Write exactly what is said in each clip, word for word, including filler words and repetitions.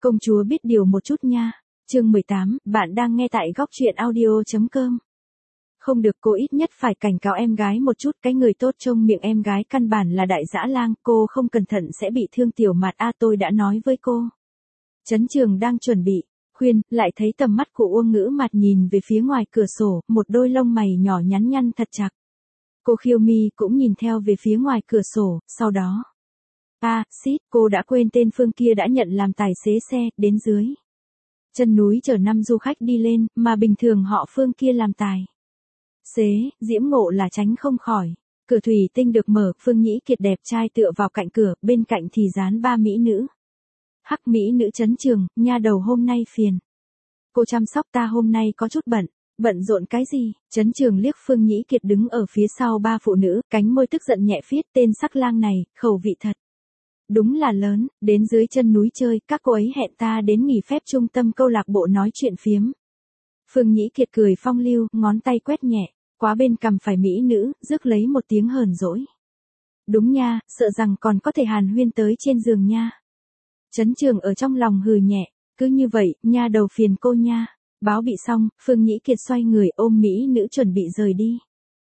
Công chúa biết điều một chút nha. Chương mười tám, bạn đang nghe tại góc truyện audio chấm com. Không được, cô ít nhất phải cảnh cáo em gái một chút, cái người tốt trong miệng em gái căn bản là đại dã lang, cô không cẩn thận sẽ bị thương tiểu Mạt a, tôi đã nói với cô. Trấn Trường đang chuẩn bị khuyên, lại thấy tầm mắt của Uông Ngữ Mạt nhìn về phía ngoài cửa sổ, một đôi lông mày nhỏ nhắn nhăn thật chặt. Cô Khiêu Mi cũng nhìn theo về phía ngoài cửa sổ, sau đó. À, xít, cô đã quên tên Phương kia đã nhận làm tài xế xe, đến dưới chân núi chở năm du khách đi lên, mà bình thường họ Phương kia làm tài xế, Diễm Ngộ là tránh không khỏi. Cửa thủy tinh được mở, Phương Nhĩ Kiệt đẹp trai tựa vào cạnh cửa, bên cạnh thì dán ba mỹ nữ. Hắc mỹ nữ Trấn Trường, nha đầu hôm nay phiền. Cô chăm sóc ta hôm nay có chút bận. Bận rộn cái gì? Trấn Trường liếc Phương Nhĩ Kiệt đứng ở phía sau ba phụ nữ, cánh môi tức giận nhẹ phiết, tên sắc lang này, khẩu vị thật. Đúng là lớn, đến dưới chân núi chơi, các cô ấy hẹn ta đến nghỉ phép trung tâm câu lạc bộ nói chuyện phiếm. Phương Nhĩ Kiệt cười phong lưu, ngón tay quét nhẹ, quá bên cằm phải mỹ nữ, rước lấy một tiếng hờn dỗi. Đúng nha, sợ rằng còn có thể hàn huyên tới trên giường nha. Trấn Trường ở trong lòng hừ nhẹ, cứ như vậy, nha đầu phiền cô nha. Báo bị xong, Phương Nhĩ Kiệt xoay người ôm mỹ nữ chuẩn bị rời đi.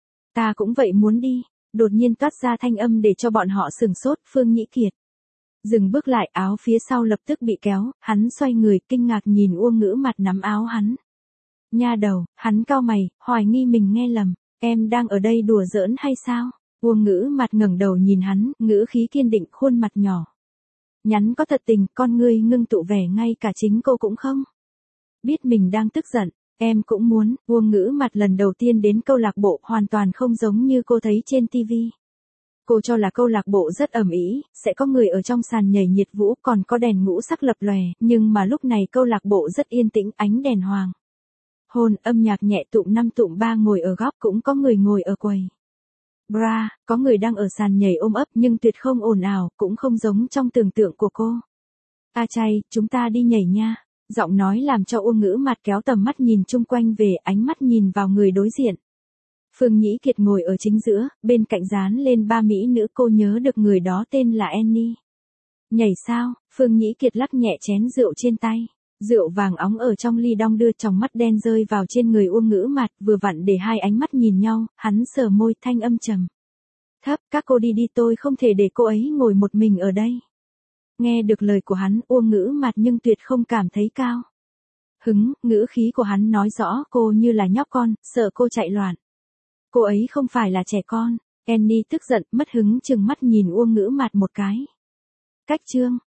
Ta cũng vậy muốn đi, đột nhiên toát ra thanh âm để cho bọn họ sửng sốt, Phương Nhĩ Kiệt. Dừng bước lại, áo phía sau lập tức bị kéo, hắn xoay người, kinh ngạc nhìn Uông Ngữ Mạt nắm áo hắn. Nha đầu, hắn cau mày, hoài nghi mình nghe lầm, em đang ở đây đùa giỡn hay sao? Uông Ngữ Mạt ngẩng đầu nhìn hắn, ngữ khí kiên định, khuôn mặt nhỏ nhắn có thật tình, con ngươi ngưng tụ vẻ ngay cả chính cô cũng không biết mình đang tức giận. Em cũng muốn. Uông Ngữ Mạt lần đầu tiên đến câu lạc bộ hoàn toàn không giống như cô thấy trên tivi. Cô cho là câu lạc bộ rất ầm ĩ, sẽ có người ở trong sàn nhảy nhiệt vũ, còn có đèn ngũ sắc lập lòe, nhưng mà lúc này câu lạc bộ rất yên tĩnh, ánh đèn hoàng hôn, âm nhạc nhẹ, tụm năm tụm ba ngồi ở góc, cũng có người ngồi ở quầy bra, có người đang ở sàn nhảy ôm ấp, nhưng tuyệt không ồn ào, cũng không giống trong tưởng tượng của cô. A chay, chúng ta đi nhảy nha. Giọng nói làm cho Uông Ngữ Mạt kéo tầm mắt nhìn chung quanh về, ánh mắt nhìn vào người đối diện. Phương Nhĩ Kiệt ngồi ở chính giữa, bên cạnh dán lên ba mỹ nữ, cô nhớ được người đó tên là Annie. Nhảy sao? Phương Nhĩ Kiệt lắc nhẹ chén rượu trên tay. Rượu vàng óng ở trong ly đong đưa, trong mắt đen rơi vào trên người Uông Ngữ Mạt, vừa vặn để hai ánh mắt nhìn nhau, hắn sờ môi, thanh âm trầm thấp, các cô đi đi, tôi không thể để cô ấy ngồi một mình ở đây. Nghe được lời của hắn, Uông Ngữ Mạt nhưng tuyệt không cảm thấy cao hứng, ngữ khí của hắn nói rõ cô như là nhóc con, sợ cô chạy loạn. Cô ấy không phải là trẻ con. Annie tức giận, mất hứng chừng mắt nhìn Uông Ngữ Mạt một cái. Cách chương